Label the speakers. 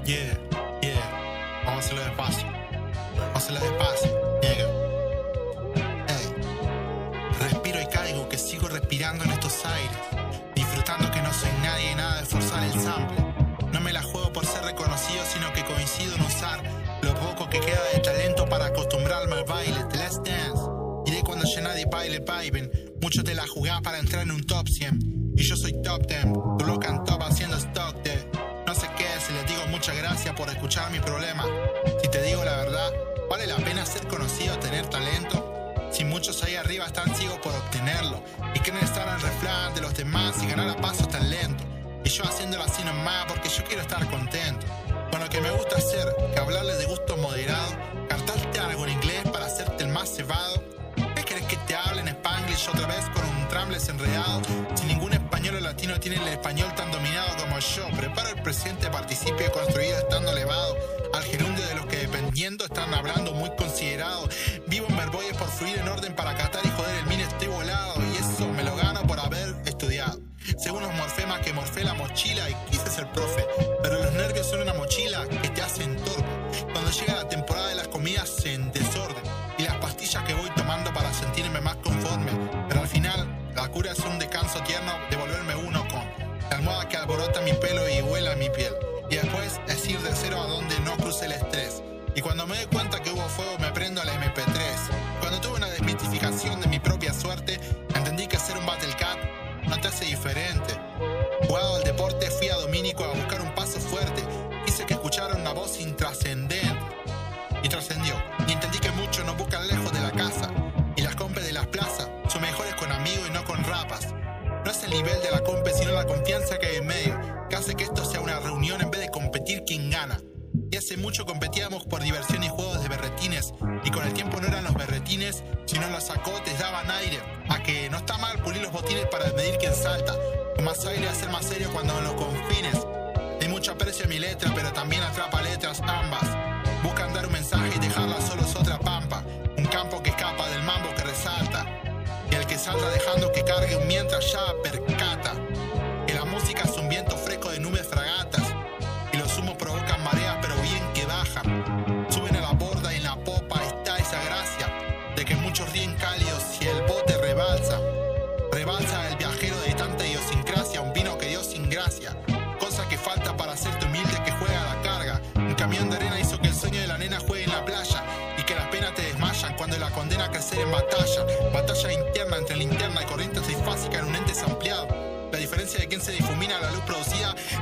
Speaker 1: Yeah, yeah. Vamos a hacerlo despacio. Vamos a hacerlo despacio. Llega. Hey. Respiro y caigo, que sigo respirando en estos aires. Disfrutando que no soy nadie y nada de forzar el sample. No me la juego por ser reconocido, sino que coincido en usar lo poco que queda de talento para acostumbrarme al baile. The Last Dance. Y de cuando ya nadie baile, viben. Muchos te la jugás para entrar en un top 100. Y yo soy top 10. Tu loca en top haciendo stock de... No sé qué, si les digo muchas gracias por escuchar mi problema. Si te digo la verdad, ¿vale la pena ser conocido, tener talento? Si muchos ahí arriba están ciegos por obtenerlo y quieren estar al refrán de los demás y ganar a pasos tan lento. Y yo haciéndolo así nomás porque yo quiero estar contento con lo que me gusta hacer, que hablarles de gusto moderado, cantarte algo en inglés para hacerte el más cebado. ¿Qué querés que te hable en Spanglish otra vez con un trambles enredado? Si ningún español o latino tiene el español tan dominado como yo, preparo el presente, participe construido estando elevado al gerundio de los que dependiendo están hablando muy considerado. Vivo en verboides por fluir en orden para catar y joder el mine estoy volado. Y eso me lo gano por haber estudiado. Según los morfemas que morfé la mochila y quise ser profe. Pero los nervios son una mochila que te hacen torpe. Cuando llega la temporada de las comidas en desorden. Y las pastillas que voy tomando para sentirme más conforme. Pero al final, la cura es un descanso tierno de volverme uno con la almohada que alborota mi pelo y huela mi piel. Y después es ir de cero a donde no cruce el estrés. Y cuando me doy cuenta que hubo fuego me prendo a la MP3. Cuando tuve una desmitificación de mi propia suerte, entendí que ser un Battle Cat no te hace diferente. Jugado al deporte, fui a Domínico a buscar un paso fuerte. Quise que escucharan una voz intrascendente. Y trascendió. Y entendí que muchos no buscan lejos de la casa. Y las compes de las plazas son mejores con amigos y no con rapas. No es el nivel de la compe, sino la confianza que hay en medio, que hace que esto sea una reunión en vez de competir quién gana. Y hace mucho competíamos por diversión y juegos de berretines. Y con el tiempo no eran los berretines, sino los sacotes daban aire. A que no está mal pulir los botines para medir quién salta. Con más aire hacer más serio cuando en los confines. Hay mucho aprecio a mi letra, pero también atrapa letras ambas. Buscan dar un mensaje y dejarla solo es otra pampa. Un campo que escapa del mambo que resalta. Y el que salta dejando que cargue un mientras ya percata. Que la música es un viento fresco de nubes fragatas. Y los humos provocan mareas pero bien que bajan. Suben a la borda y en la popa está esa gracia. De que muchos ríen cálidos y el bote rebalsa. Rebalsa el viajero de tanta idiosincrasia. Un vino que dio sin gracia. Cosa que falta para hacerte humilde que juega a la carga. Un camión de arena hizo que el sueño de la nena juegue en la playa. Y que las penas te desmayan cuando la condena a crecer en batalla. Batalla interna entre linterna y corriente trifásica en un ente ampliado. La diferencia de quien se difumina la luz producida